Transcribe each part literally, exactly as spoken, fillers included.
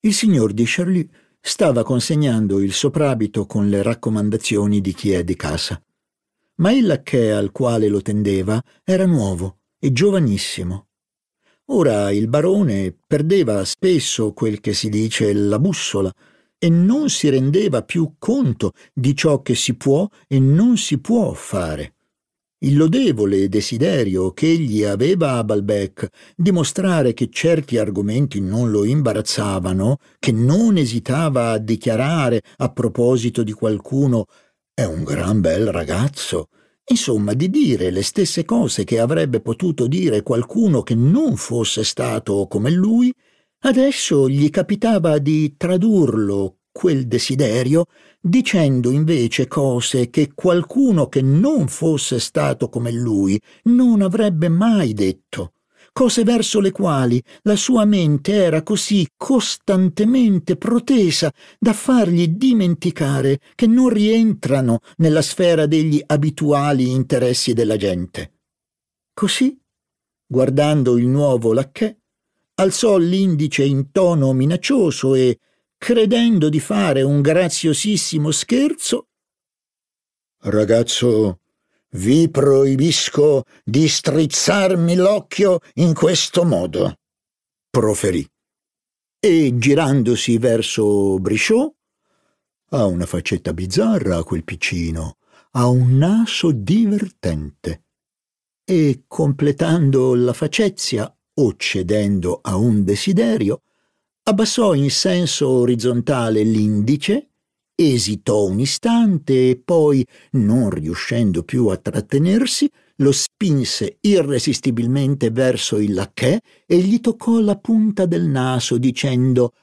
Il signor di Charlie stava consegnando il soprabito con le raccomandazioni di chi è di casa, ma il lacchè al quale lo tendeva era nuovo e giovanissimo. Ora il barone perdeva spesso quel che si dice la bussola e non si rendeva più conto di ciò che si può e non si può fare. Il lodevole desiderio che egli aveva a Balbec di mostrare che certi argomenti non lo imbarazzavano, che non esitava a dichiarare a proposito di qualcuno «è un gran bel ragazzo», insomma di dire le stesse cose che avrebbe potuto dire qualcuno che non fosse stato come lui, adesso gli capitava di tradurlo, quel desiderio, dicendo invece cose che qualcuno che non fosse stato come lui non avrebbe mai detto, cose verso le quali la sua mente era così costantemente protesa da fargli dimenticare che non rientrano nella sfera degli abituali interessi della gente. Così, guardando il nuovo lacchè, alzò l'indice in tono minaccioso e, credendo di fare un graziosissimo scherzo, «Ragazzo, vi proibisco di strizzarmi l'occhio in questo modo», proferì. E, girandosi verso Brichot, «Ha una faccetta bizzarra quel piccino, ha un naso divertente». E, completando la facezia o cedendo a un desiderio, abbassò in senso orizzontale l'indice, esitò un istante e poi, non riuscendo più a trattenersi, lo spinse irresistibilmente verso il lacchè e gli toccò la punta del naso dicendo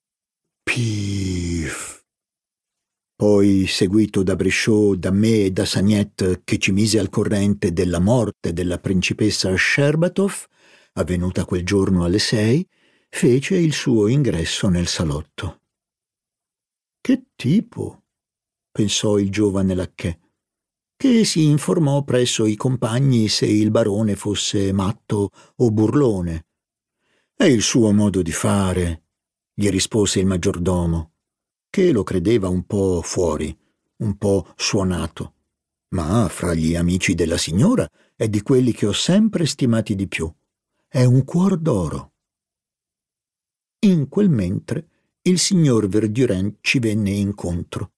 «Pif». Poi, seguito da Brichot, da me e da Sagnet, che ci mise al corrente della morte della principessa Scherbatov, avvenuta quel giorno alle sei, fece il suo ingresso nel salotto. «Che tipo?» pensò il giovane lacchè, che si informò presso i compagni se il barone fosse matto o burlone. «È il suo modo di fare», gli rispose il maggiordomo, che lo credeva un po' fuori, un po' suonato, ma fra gli amici della signora è di quelli che ho sempre stimati di più. È un cuor d'oro. In quel mentre il signor Verdurin ci venne incontro.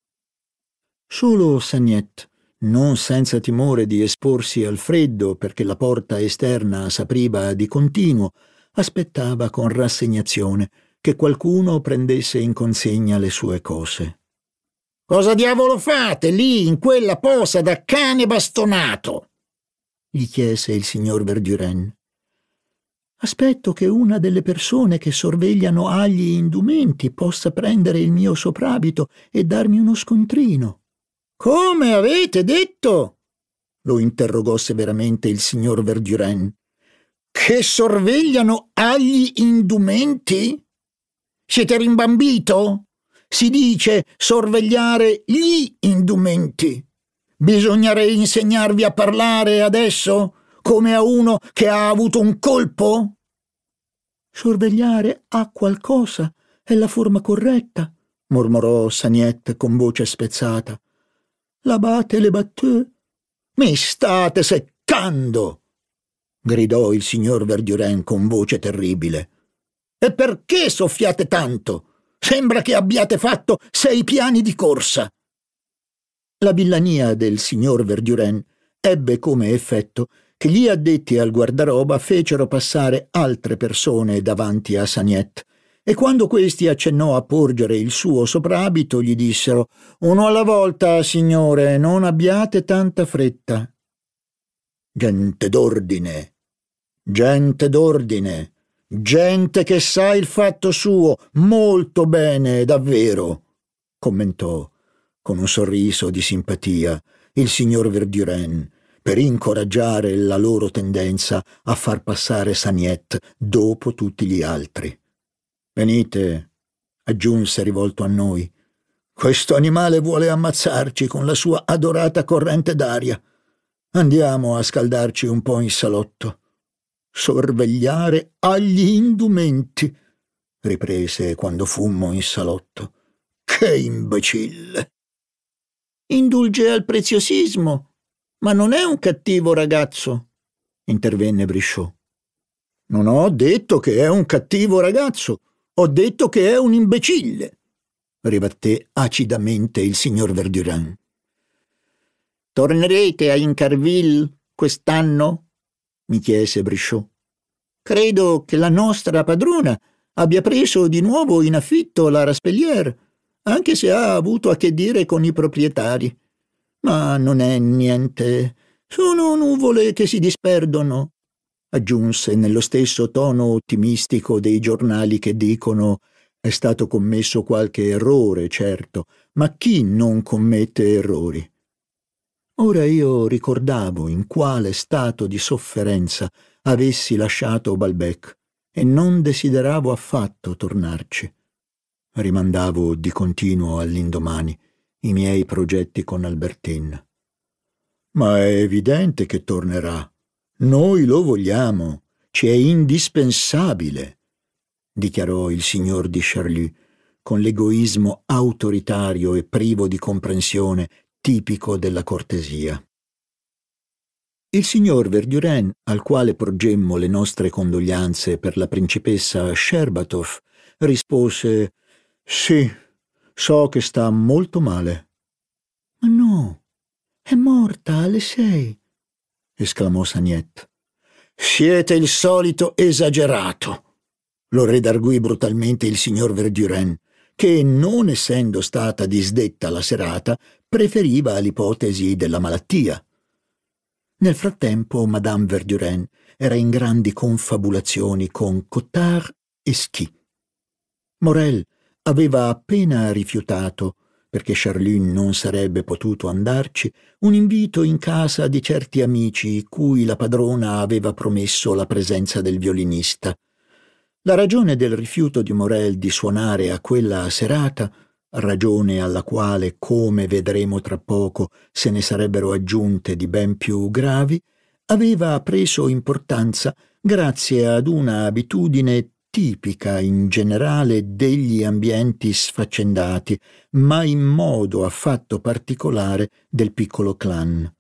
Solo Sagnet, non senza timore di esporsi al freddo perché la porta esterna s'apriva di continuo, aspettava con rassegnazione che qualcuno prendesse in consegna le sue cose. «Cosa diavolo fate lì in quella posa da cane bastonato?» gli chiese il signor Verdurin. «Aspetto che una delle persone che sorvegliano agli indumenti possa prendere il mio soprabito e darmi uno scontrino». «Come avete detto?» lo interrogò severamente il signor Verdurin. «Che sorvegliano agli indumenti? Siete rimbambito? Si dice sorvegliare gli indumenti. Bisogna reinsegnarvi a parlare adesso, come a uno che ha avuto un colpo?» «Sorvegliare a qualcosa è la forma corretta», mormorò Sagnet con voce spezzata. «L'abate le batteux». «Mi state seccando!» gridò il signor Verdurin con voce terribile. «E perché soffiate tanto? Sembra che abbiate fatto sei piani di corsa». La villania del signor Verdurin ebbe come effetto che gli addetti al guardaroba fecero passare altre persone davanti a Sagnet, e quando questi accennò a porgere il suo soprabito gli dissero «Uno alla volta, signore, non abbiate tanta fretta». «Gente d'ordine, gente d'ordine, gente che sa il fatto suo molto bene, davvero», commentò con un sorriso di simpatia il signor Verdurin, per incoraggiare la loro tendenza a far passare Sagnet dopo tutti gli altri. «Venite», aggiunse rivolto a noi, «questo animale vuole ammazzarci con la sua adorata corrente d'aria. Andiamo a scaldarci un po' in salotto. Sorvegliare agli indumenti. riprese quando fummo in salotto. Che imbecille! Indulge al preziosismo, ma non è un cattivo ragazzo, intervenne Brichot. Non ho detto che è un cattivo ragazzo, ho detto che è un imbecille, ribatté acidamente il signor Verdurin. Tornerete a Incarville quest'anno? Mi chiese Brichot. Credo che la nostra padrona abbia preso di nuovo in affitto la Raspellière, anche se ha avuto a che dire con i proprietari. Ma non è niente, sono nuvole che si disperdono, aggiunse nello stesso tono ottimistico dei giornali che dicono è stato commesso qualche errore, certo, ma chi non commette errori? Ora io ricordavo in quale stato di sofferenza avessi lasciato Balbec e non desideravo affatto tornarci. Rimandavo di continuo all'indomani i miei progetti con Albertine. Ma è evidente che tornerà. Noi lo vogliamo. Ci è indispensabile, dichiarò il signor di Charlus, con l'egoismo autoritario e privo di comprensione tipico della cortesia. Il signor Verdurin, al quale porgemmo le nostre condoglianze per la principessa Shcherbatov, rispose «Sì, so che sta molto male». «Ma no, è morta alle sei», esclamò Sagnet. «Siete il solito esagerato», lo redarguì brutalmente il signor Verdurin, che, non essendo stata disdetta la serata, preferiva l'ipotesi della malattia. Nel frattempo Madame Verdurin era in grandi confabulazioni con Cottard e Schi. Morel aveva appena rifiutato, perché Charlus non sarebbe potuto andarci, un invito in casa di certi amici cui la padrona aveva promesso la presenza del violinista. La ragione del rifiuto di Morel di suonare a quella serata, ragione alla quale, come vedremo tra poco, se ne sarebbero aggiunte di ben più gravi, aveva preso importanza grazie ad una abitudine tipica in generale degli ambienti sfaccendati, ma in modo affatto particolare del piccolo clan.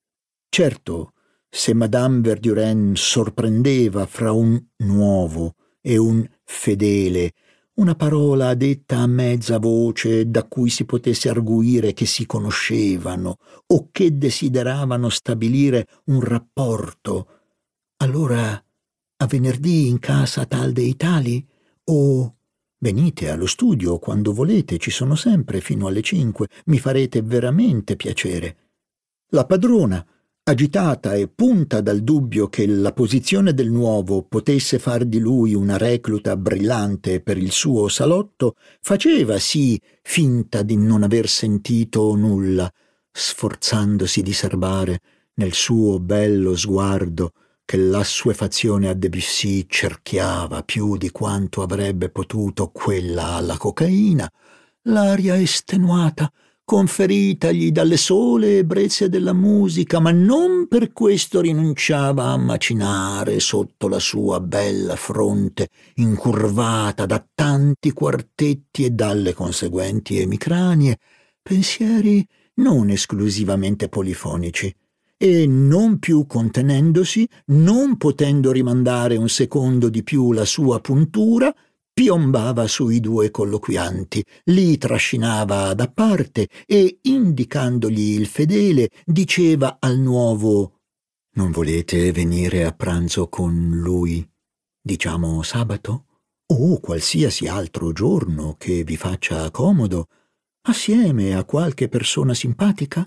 Certo, se Madame Verdurin sorprendeva fra un nuovo e un fedele, una parola detta a mezza voce da cui si potesse arguire che si conoscevano o che desideravano stabilire un rapporto, allora a venerdì in casa tal dei tali? O venite allo studio quando volete, ci sono sempre fino alle cinque, mi farete veramente piacere. La padrona, agitata e punta dal dubbio che la posizione del nuovo potesse far di lui una recluta brillante per il suo salotto, faceva sì finta di non aver sentito nulla, sforzandosi di serbare nel suo bello sguardo che l'assuefazione a Debussy cerchiava più di quanto avrebbe potuto quella alla cocaina, l'aria estenuata conferitagli dalle sole ebbrezze della musica, ma non per questo rinunciava a macinare sotto la sua bella fronte incurvata da tanti quartetti e dalle conseguenti emicranie pensieri non esclusivamente polifonici, e non più contenendosi, non potendo rimandare un secondo di più la sua puntura, piombava sui due colloquianti, li trascinava da parte e, indicandogli il fedele, diceva al nuovo «Non volete venire a pranzo con lui, diciamo sabato? O qualsiasi altro giorno che vi faccia comodo, assieme a qualche persona simpatica?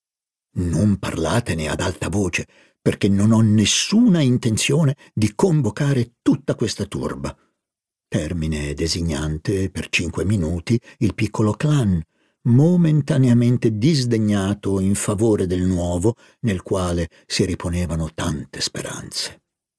Non parlatene ad alta voce, perché non ho nessuna intenzione di convocare tutta questa turba». Termine designante per cinque minuti il piccolo clan, momentaneamente disdegnato in favore del nuovo, nel quale si riponevano tante speranze.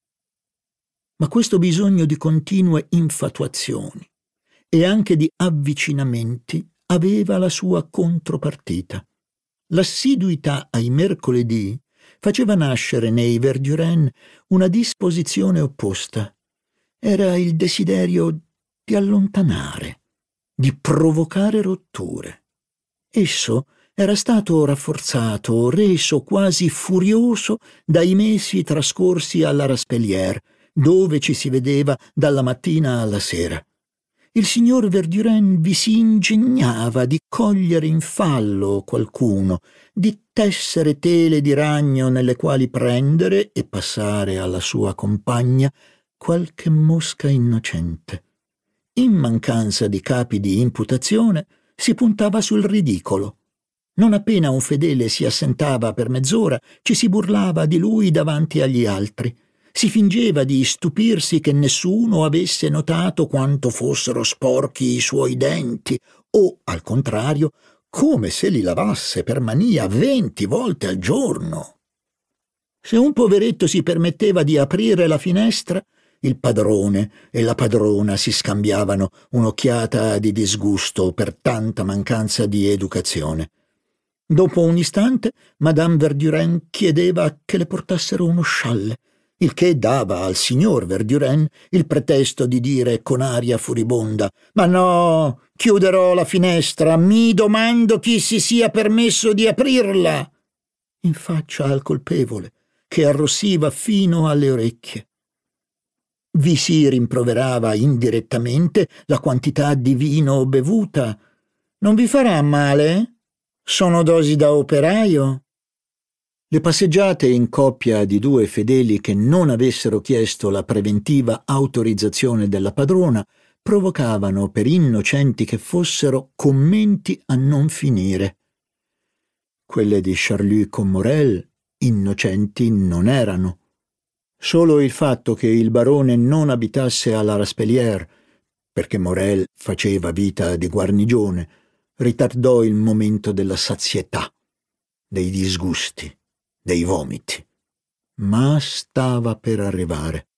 Ma questo bisogno di continue infatuazioni e anche di avvicinamenti aveva la sua contropartita. L'assiduità ai mercoledì faceva nascere nei Verdurin una disposizione opposta. Era il desiderio di allontanare, di provocare rotture. Esso era stato rafforzato, reso quasi furioso dai mesi trascorsi alla Raspelière, dove ci si vedeva dalla mattina alla sera. Il signor Verdurin vi si ingegnava di cogliere in fallo qualcuno, di tessere tele di ragno nelle quali prendere e passare alla sua compagna qualche mosca innocente. In mancanza di capi di imputazione si puntava sul ridicolo. Non appena un fedele si assentava per mezz'ora, ci si burlava di lui davanti agli altri. Si fingeva di stupirsi che nessuno avesse notato quanto fossero sporchi i suoi denti, o, al contrario, come se li lavasse per mania venti volte al giorno. Se un poveretto si permetteva di aprire la finestra, il padrone e la padrona si scambiavano un'occhiata di disgusto per tanta mancanza di educazione. Dopo un istante, Madame Verdurin chiedeva che le portassero uno scialle, il che dava al signor Verdurin il pretesto di dire con aria furibonda: «Ma no, chiuderò la finestra, mi domando chi si sia permesso di aprirla», in faccia al colpevole, che arrossiva fino alle orecchie. Vi si rimproverava indirettamente la quantità di vino bevuta. «Non vi farà male? Sono dosi da operaio?» Le passeggiate in coppia di due fedeli che non avessero chiesto la preventiva autorizzazione della padrona provocavano, per innocenti che fossero, commenti a non finire. Quelle di Charlus con Morel innocenti non erano. Solo il fatto che il barone non abitasse alla Raspelière, perché Morel faceva vita di guarnigione, ritardò il momento della sazietà, dei disgusti, dei vomiti. Ma stava per arrivare.